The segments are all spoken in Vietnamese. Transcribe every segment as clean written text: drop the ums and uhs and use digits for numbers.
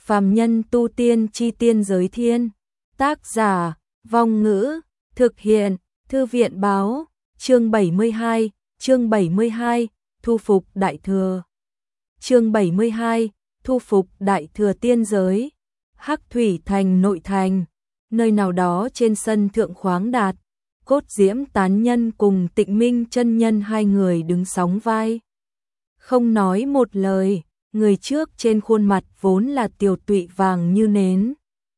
Phàm nhân tu tiên chi tiên giới thiên. Tác giả, Vong Ngữ, thực hiện, Thư viện báo, chương 72, thu phục đại thừa. Chương 72, thu phục đại thừa tiên giới. Hắc Thủy Thành nội thành, nơi nào đó trên sân thượng khoáng đạt, Cốt Diễm tán nhân cùng Tịnh Minh chân nhân hai người đứng sóng vai. Không nói một lời, người trước trên khuôn mặt vốn là tiều tụy vàng như nến.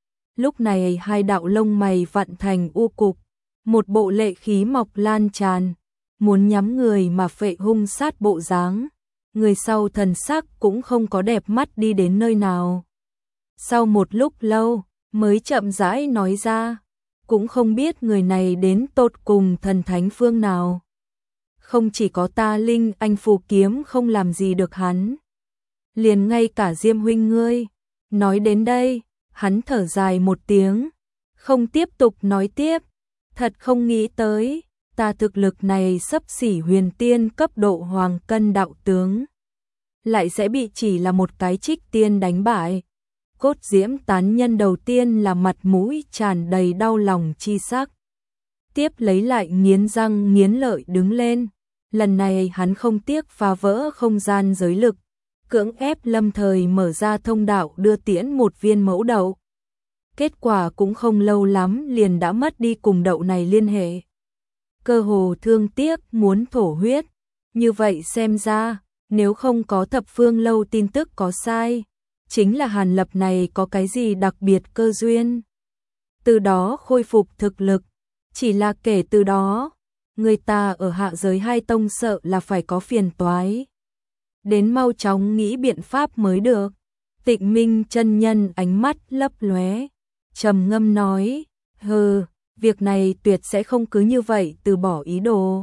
Lúc này hai đạo lông mày vặn thành u cục, một bộ lệ khí mọc lan tràn, muốn nhắm người mà phệ hung sát bộ dáng. Người sau thần sắc cũng không có đẹp mắt đi đến nơi nào. Sau một lúc lâu, mới chậm rãi nói ra, cũng không biết người này đến tột cùng thần thánh phương nào. Không chỉ có ta Linh Anh phù kiếm không làm gì được hắn, liền ngay cả Diêm huynh ngươi. Nói đến đây, hắn thở dài một tiếng, không tiếp tục nói tiếp. Thật không nghĩ tới, ta thực lực này xấp xỉ huyền tiên cấp độ hoàng cân đạo tướng, lại sẽ bị chỉ là một cái trích tiên đánh bại. Cốt Diễm tán nhân đầu tiên là mặt mũi tràn đầy đau lòng chi sắc. Tiếp lấy lại nghiến răng nghiến lợi đứng lên. Lần này hắn không tiếc phá vỡ không gian giới lực, cưỡng ép lâm thời mở ra thông đạo đưa tiễn một viên mẫu đậu. Kết quả cũng không lâu lắm liền đã mất đi cùng đậu này liên hệ. Cơ hồ thương tiếc muốn thổ huyết. Như vậy xem ra, nếu không có Thập Phương Lâu tin tức có sai, chính là Hàn Lập này có cái gì đặc biệt cơ duyên. Từ đó khôi phục thực lực, chỉ là kể từ đó, người ta ở hạ giới hai tông sợ là phải có phiền toái. Đến mau chóng nghĩ biện pháp mới được. Tịnh Minh chân nhân ánh mắt lấp lóe, trầm ngâm nói, hừ, việc này tuyệt sẽ không cứ như vậy từ bỏ ý đồ.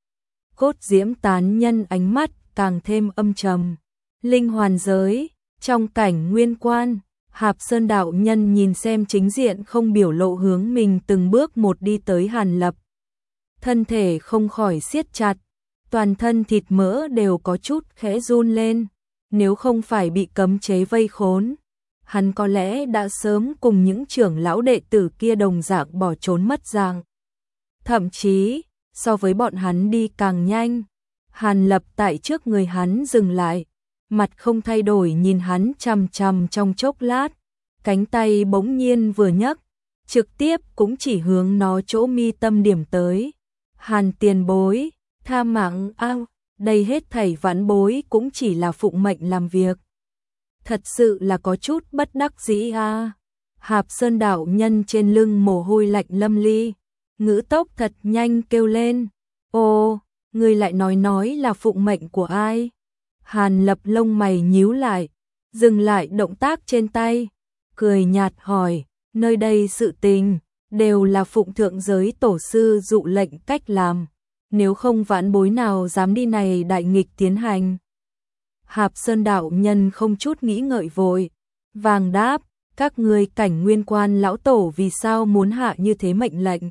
Cốt Diễm tán nhân ánh mắt càng thêm âm trầm. Linh hoàn giới, trong cảnh nguyên quan, Hạp Sơn đạo nhân nhìn xem chính diện không biểu lộ hướng mình từng bước một đi tới Hàn Lập. Thân thể không khỏi siết chặt, toàn thân thịt mỡ đều có chút khẽ run lên. Nếu không phải bị cấm chế vây khốn, hắn có lẽ đã sớm cùng những trưởng lão đệ tử kia đồng dạng bỏ trốn mất dạng. Thậm chí, so với bọn hắn đi càng nhanh. Hàn Lập tại trước người hắn dừng lại, mặt không thay đổi nhìn hắn chằm chằm trong chốc lát, cánh tay bỗng nhiên vừa nhấc, trực tiếp cũng chỉ hướng nó chỗ mi tâm điểm tới. Hàn tiền bối, tha mạng ao, đây hết thảy vãn bối cũng chỉ là phụng mệnh làm việc. Thật sự là có chút bất đắc dĩ a. Hạp Sơn đạo nhân trên lưng mồ hôi lạnh lâm ly, ngữ tốc thật nhanh kêu lên, ô, người lại nói là phụng mệnh của ai? Hàn Lập lông mày nhíu lại, dừng lại động tác trên tay, cười nhạt hỏi, nơi đây sự tình đều là phụng thượng giới tổ sư dụ lệnh cách làm, nếu không vãn bối nào dám đi này đại nghịch tiến hành. Hạp Sơn đạo nhân không chút nghĩ ngợi vội vàng đáp, các ngươi cảnh nguyên quan lão tổ vì sao muốn hạ như thế mệnh lệnh?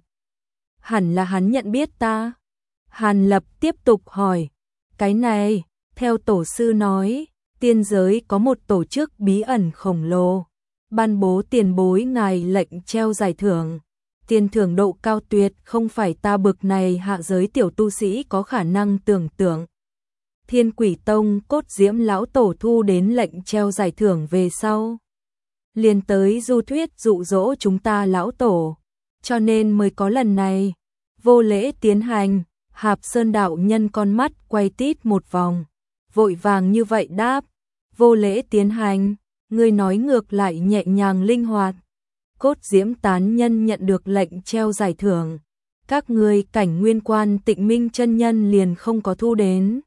Hẳn là hắn nhận biết ta. Hàn Lập tiếp tục hỏi, cái này, theo tổ sư nói, tiên giới có một tổ chức bí ẩn khổng lồ, ban bố tiền bối ngài lệnh treo giải thưởng. Tiền thưởng độ cao tuyệt không phải ta bực này hạ giới tiểu tu sĩ có khả năng tưởng tượng. Thiên Quỷ Tông Cốt Diễm lão tổ thu đến lệnh treo giải thưởng về sau, liền tới du thuyết dụ dỗ chúng ta lão tổ, cho nên mới có lần này. Vô lễ tiến hành. Hạp Sơn đạo nhân con mắt quay tít một vòng, vội vàng như vậy đáp, vô lễ tiến hành, người nói ngược lại nhẹ nhàng linh hoạt. Cốt Diễm tán nhân nhận được lệnh treo giải thưởng, các ngươi cảnh nguyên quan Tịnh Minh chân nhân liền không có thu đến.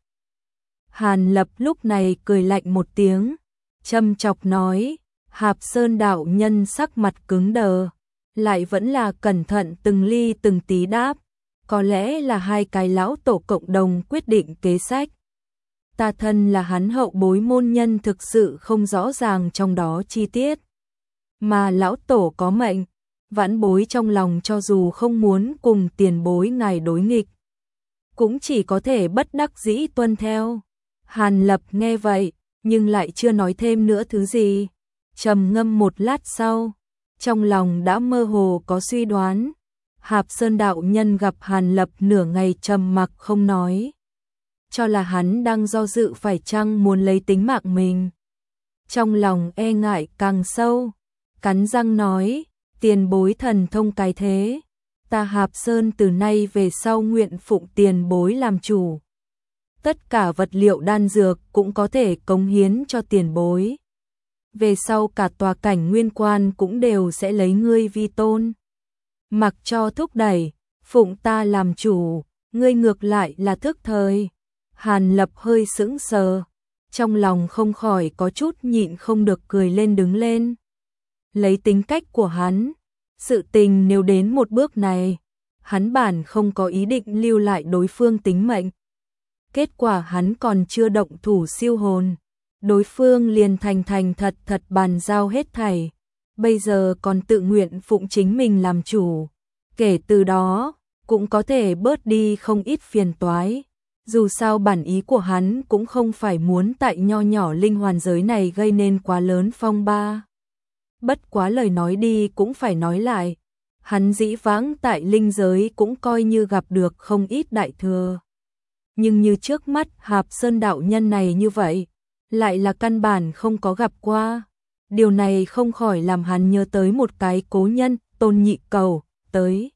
Hàn Lập lúc này cười lạnh một tiếng, châm chọc nói. Hạp Sơn đạo nhân sắc mặt cứng đờ, lại vẫn là cẩn thận từng ly từng tí đáp, có lẽ là hai cái lão tổ cộng đồng quyết định kế sách. Ta thân là hắn hậu bối môn nhân thực sự không rõ ràng trong đó chi tiết. Mà lão tổ có mệnh, vãn bối trong lòng cho dù không muốn cùng tiền bối ngài đối nghịch, cũng chỉ có thể bất đắc dĩ tuân theo. Hàn Lập nghe vậy, nhưng lại chưa nói thêm nữa thứ gì. trầm ngâm một lát sau, trong lòng đã mơ hồ có suy đoán. Hạp Sơn đạo nhân gặp Hàn Lập nửa ngày trầm mặc không nói, cho là hắn đang do dự phải chăng muốn lấy tính mạng mình. Trong lòng e ngại càng sâu, cắn răng nói, tiền bối thần thông cái thế, ta Hạp Sơn từ nay về sau nguyện phụng tiền bối làm chủ. Tất cả vật liệu đan dược cũng có thể cống hiến cho tiền bối. Về sau cả tòa cảnh nguyên quan cũng đều sẽ lấy ngươi vi tôn. Mặc cho thúc đẩy, phụng ta làm chủ, ngươi ngược lại là thức thời. Hàn Lập hơi sững sờ, trong lòng không khỏi có chút nhịn không được cười lên đứng lên. Lấy tính cách của hắn, sự tình nếu đến một bước này, hắn bản không có ý định lưu lại đối phương tính mệnh. Kết quả hắn còn chưa động thủ siêu hồn, đối phương liền thành thật thật bàn giao hết thảy, bây giờ còn tự nguyện phụng chính mình làm chủ. Kể từ đó, cũng có thể bớt đi không ít phiền toái. Dù sao bản ý của hắn cũng không phải muốn tại nho nhỏ linh hoàn giới này gây nên quá lớn phong ba. Bất quá lời nói đi cũng phải nói lại, hắn dĩ vãng tại linh giới cũng coi như gặp được không ít đại thừa. Nhưng như trước mắt Hạp Sơn đạo nhân này như vậy, lại là căn bản không có gặp qua. Điều này không khỏi làm hắn nhớ tới một cái cố nhân, Tôn Nhị Cầu, tới.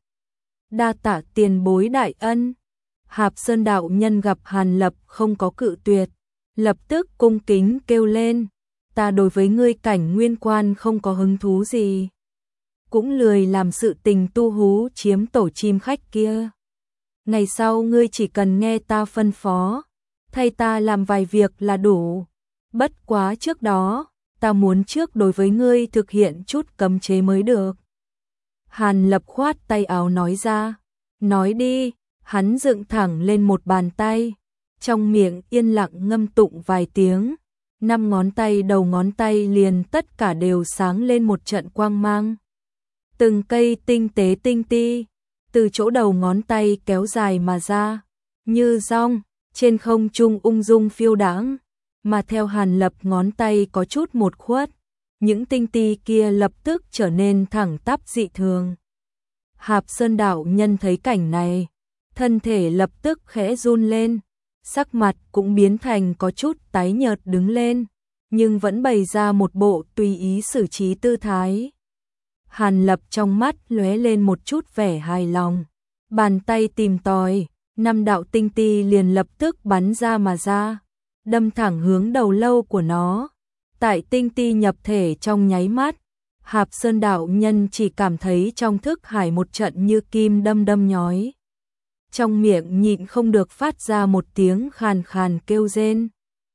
Đa tạ tiền bối đại ân. Hạp Sơn đạo nhân gặp Hàn Lập không có cự tuyệt, lập tức cung kính kêu lên, ta đối với ngươi cảnh nguyên quan không có hứng thú gì, cũng lười làm sự tình tu hú chiếm tổ chim khách kia. Ngày sau ngươi chỉ cần nghe ta phân phó, thay ta làm vài việc là đủ. Bất quá trước đó, ta muốn trước đối với ngươi thực hiện chút cấm chế mới được. Hàn Lập khoát tay áo nói ra, nói đi. Hắn dựng thẳng lên một bàn tay, trong miệng yên lặng ngâm tụng vài tiếng, 5 ngón tay đầu ngón tay liền tất cả đều sáng lên một trận quang mang. Từng cây tinh tế tinh ti, từ chỗ đầu ngón tay kéo dài mà ra, như dong, trên không trung ung dung phiêu đãng, mà theo Hàn Lập ngón tay có chút một khuất, những tinh ti kia lập tức trở nên thẳng tắp dị thường. Hạp Sơn đạo nhân thấy cảnh này, thân thể lập tức khẽ run lên, sắc mặt cũng biến thành có chút tái nhợt đứng lên, nhưng vẫn bày ra một bộ tùy ý xử trí tư thái. Hàn Lập trong mắt lóe lên một chút vẻ hài lòng, bàn tay tìm tòi, 5 đạo tinh ti liền lập tức bắn ra mà ra, đâm thẳng hướng đầu lâu của nó. Tại tinh ti nhập thể trong nháy mắt, Hạp Sơn đạo nhân chỉ cảm thấy trong thức hải một trận như kim đâm đâm nhói. Trong miệng nhịn không được phát ra một tiếng khàn khàn kêu rên.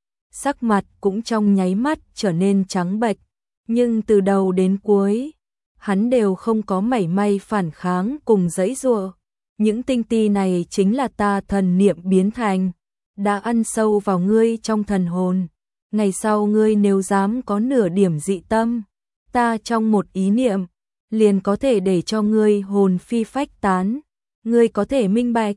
Sắc mặt cũng trong nháy mắt trở nên trắng bệch, nhưng từ đầu đến cuối, hắn đều không có mảy may phản kháng cùng giãy giụa. Những tinh ti này chính là ta thần niệm biến thành, đã ăn sâu vào ngươi trong thần hồn. Ngày sau ngươi nếu dám có nửa điểm dị tâm, ta trong một ý niệm, liền có thể để cho ngươi hồn phi phách tán. Ngươi có thể minh bạch.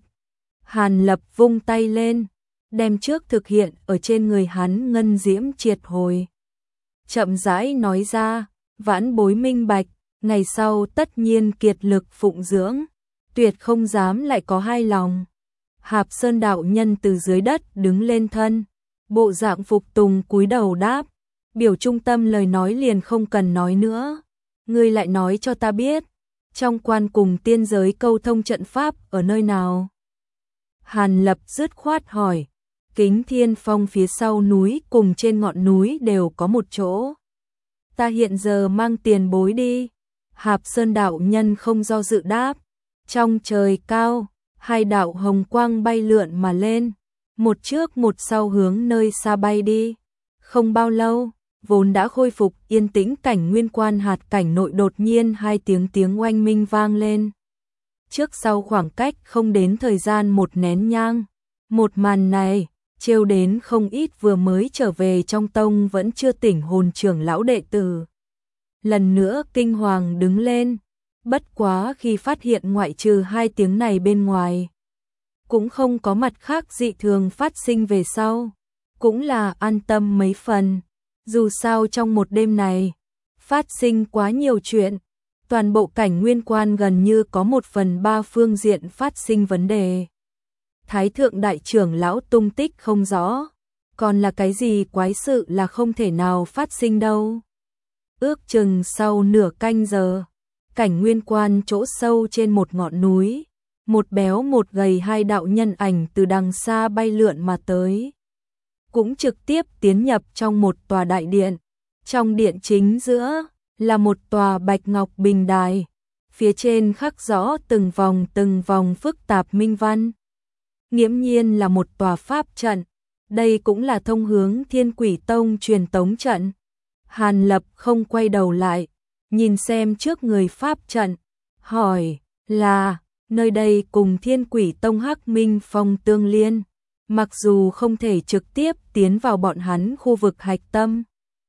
Hàn Lập vung tay lên, đem trước thực hiện ở trên người hắn ngân diễm triệt hồi. Chậm rãi nói ra, vãn bối minh bạch, ngày sau tất nhiên kiệt lực phụng dưỡng, tuyệt không dám lại có hai lòng. Hạp Sơn đạo nhân từ dưới đất đứng lên thân, bộ dạng phục tùng cúi đầu đáp, biểu trung tâm lời nói liền không cần nói nữa. Ngươi lại nói cho ta biết, trong quan cùng tiên giới câu thông trận pháp ở nơi nào? Hàn Lập dứt khoát hỏi, Kính Thiên Phong phía sau núi cùng trên ngọn núi đều có một chỗ. Ta hiện giờ mang tiền bối đi. Hạp Sơn đạo nhân không do dự đáp. Trong trời cao, 2 đạo hồng quang bay lượn mà lên, một trước một sau hướng nơi xa bay đi. Không bao lâu, vốn đã khôi phục yên tĩnh cảnh nguyên quan hạt cảnh nội đột nhiên 2 tiếng oanh minh vang lên. Trước sau khoảng cách không đến thời gian một nén nhang. Một màn này, trêu đến không ít vừa mới trở về trong tông vẫn chưa tỉnh hồn trưởng lão đệ tử. Lần nữa kinh hoàng đứng lên, bất quá khi phát hiện ngoại trừ 2 tiếng này bên ngoài, cũng không có mặt khác dị thường phát sinh về sau, cũng là an tâm mấy phần. Dù sao trong một đêm này, phát sinh quá nhiều chuyện. Toàn bộ Cảnh Nguyên Quan gần như có 1/3 phương diện phát sinh vấn đề. Thái thượng đại trưởng lão tung tích không rõ, còn là cái gì quái sự là không thể nào phát sinh đâu. Ước chừng sau nửa canh giờ, Cảnh Nguyên Quan chỗ sâu trên một ngọn núi, một béo một gầy hai đạo nhân ảnh từ đằng xa bay lượn mà tới. Cũng trực tiếp tiến nhập trong một tòa đại điện. Trong điện chính giữa là một tòa bạch ngọc bình đài, phía trên khắc rõ từng vòng phức tạp minh văn. Nghiễm nhiên là một tòa pháp trận, đây cũng là thông hướng Thiên Quỷ Tông truyền tống trận. Hàn Lập không quay đầu lại, nhìn xem trước người pháp trận, hỏi là nơi đây cùng Thiên Quỷ Tông Hắc Minh Phong tương liên, mặc dù không thể trực tiếp tiến vào bọn hắn khu vực hạch tâm,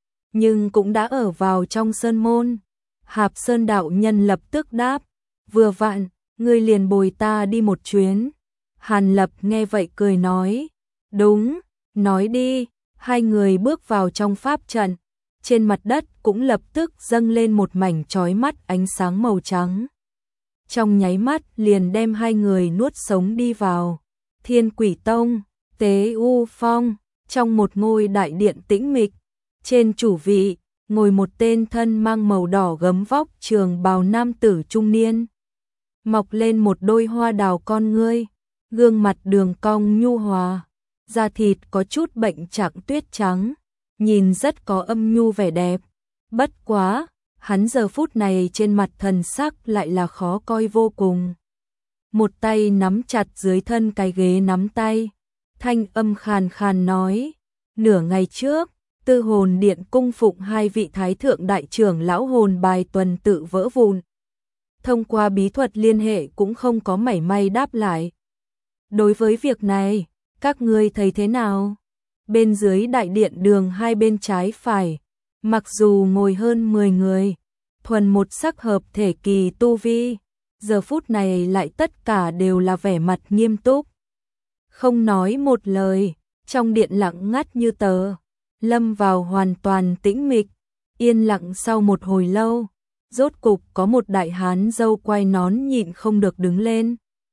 nhưng cũng đã ở vào trong sơn môn. Hạp Sơn đạo nhân lập tức đáp, vừa vặn, ngươi liền bồi ta đi một chuyến. Hàn Lập nghe vậy cười nói, đúng, nói đi. Hai người bước vào trong pháp trận, trên mặt đất cũng lập tức dâng lên một mảnh chói mắt ánh sáng màu trắng. Trong nháy mắt liền đem hai người nuốt sống đi vào. Thiên Quỷ Tông, Tế U Phong, trong một ngôi đại điện tĩnh mịch, trên chủ vị ngồi một tên thân mang màu đỏ gấm vóc trường bào nam tử trung niên. Mọc lên một đôi hoa đào con ngươi, gương mặt đường cong nhu hòa, da thịt có chút bệnh trạng tuyết trắng, nhìn rất có âm nhu vẻ đẹp. Bất quá, hắn giờ phút này trên mặt thần sắc lại là khó coi vô cùng. Một tay nắm chặt dưới thân cái ghế nắm tay, thanh âm khàn khàn nói, nửa ngày trước, Tư Hồn Điện cung phụng hai vị thái thượng đại trưởng lão hồn bài tuần tự vỡ vụn. Thông qua bí thuật liên hệ cũng không có mảy may đáp lại. Đối với việc này, các ngươi thấy thế nào? Bên dưới đại điện đường hai bên trái phải, mặc dù ngồi hơn 10 người, thuần một sắc hợp thể kỳ tu vi, giờ phút này lại tất cả đều là vẻ mặt nghiêm túc. Không nói một lời, trong điện lặng ngắt như tờ, lâm vào hoàn toàn tĩnh mịch. Yên lặng sau một hồi lâu, rốt cục có một đại hán râu quai nón nhịn không được đứng lên.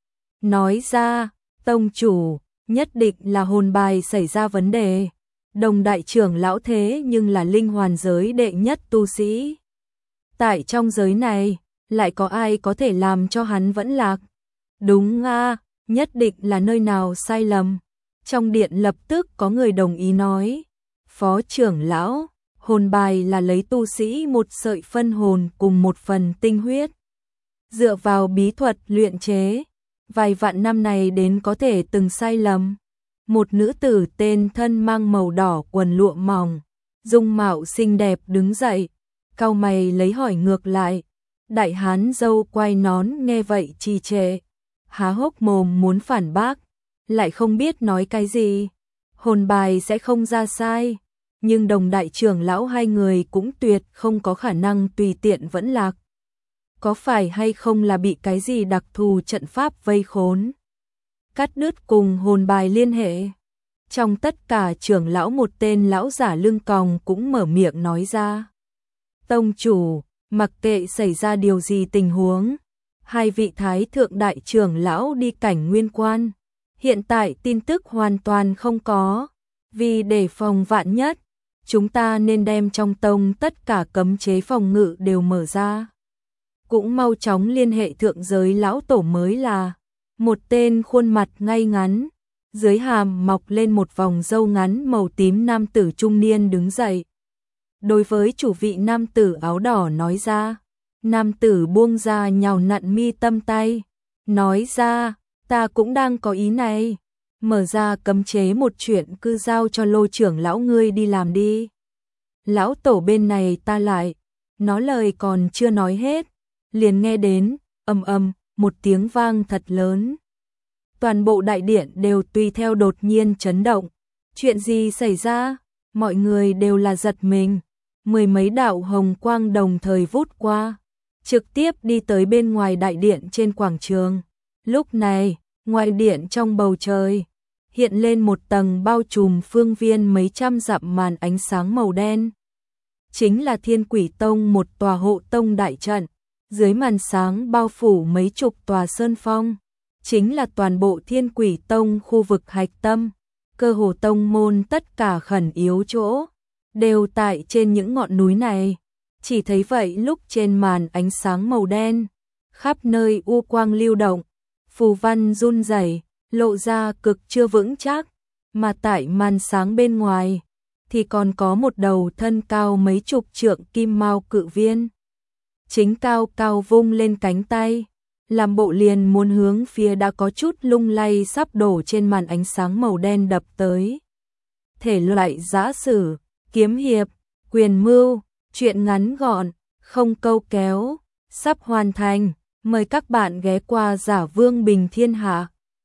Nói ra, tông chủ, nhất định là hồn bài xảy ra vấn đề. Đồng đại trưởng lão thế nhưng là linh hoàn giới đệ nhất tu sĩ. Tại trong giới này, lại có ai có thể làm cho hắn vẫn lạc? Đúng a, nhất định là nơi nào sai lầm. Trong điện lập tức có người đồng ý nói, phó trưởng lão, hồn bài là lấy tu sĩ một sợi phân hồn cùng một phần tinh huyết. Dựa vào bí thuật luyện chế, vài vạn năm này đến có thể từng sai lầm. Một nữ tử tên thân mang màu đỏ quần lụa mỏng, dung mạo xinh đẹp đứng dậy, cau mày lấy hỏi ngược lại. Đại hán râu quai nón nghe vậy trì trệ, há hốc mồm muốn phản bác, lại không biết nói cái gì. Hồn bài sẽ không ra sai, nhưng đồng đại trưởng lão hai người cũng tuyệt không có khả năng tùy tiện vẫn lạc. Có phải hay không là bị cái gì đặc thù trận pháp vây khốn, cắt đứt cùng hồn bài liên hệ? Trong tất cả trưởng lão một tên lão giả lưng còng cũng mở miệng nói ra. Tông chủ, mặc kệ xảy ra điều gì tình huống, hai vị thái thượng đại trưởng lão đi Cảnh Nguyên Quan. Hiện tại tin tức hoàn toàn không có, vì để phòng vạn nhất, chúng ta nên đem trong tông tất cả cấm chế phòng ngự đều mở ra. Cũng mau chóng liên hệ thượng giới lão tổ mới là. Một tên khuôn mặt ngay ngắn, dưới hàm mọc lên một vòng râu ngắn màu tím nam tử trung niên đứng dậy. Đối với chủ vị nam tử áo đỏ nói ra, nam tử buông ra nhào nặn mi tâm tay, nói ra, ta cũng đang có ý này, mở ra cấm chế một chuyện cứ giao cho Lô trưởng lão ngươi đi làm đi. Lão tổ bên này ta lại, nói lời còn chưa nói hết, liền nghe đến, ầm ầm, một tiếng vang thật lớn. Toàn bộ đại điện đều tùy theo đột nhiên chấn động. Chuyện gì xảy ra? Mọi người đều là giật mình. Mười mấy đạo hồng quang đồng thời vút qua, trực tiếp đi tới bên ngoài đại điện trên quảng trường. Lúc này, ngoài điện trong bầu trời, hiện lên một tầng bao trùm phương viên mấy trăm dặm màn ánh sáng màu đen. chính là Thiên Quỷ Tông, một tòa hộ tông đại trận, dưới màn sáng bao phủ mấy chục tòa sơn phong, chính là toàn bộ Thiên Quỷ Tông khu vực hạch tâm, cơ hồ tông môn tất cả khẩn yếu chỗ đều tại trên những ngọn núi này. Chỉ thấy vậy lúc trên màn ánh sáng màu đen, khắp nơi u quang lưu động, phù văn run rẩy, lộ ra cực chưa vững chắc, mà tại màn sáng bên ngoài thì còn có một đầu thân cao mấy chục trượng kim mao cự viên. Chính cao cao vung lên cánh tay, làm bộ liền muốn hướng phía đã có chút lung lay sắp đổ trên màn ánh sáng màu đen đập tới. Thể loại giã sử, kiếm hiệp, quyền mưu, truyện ngắn gọn, không câu kéo, sắp hoàn thành. Mời các bạn ghé qua Giả Vương Bình Thiên Hạ.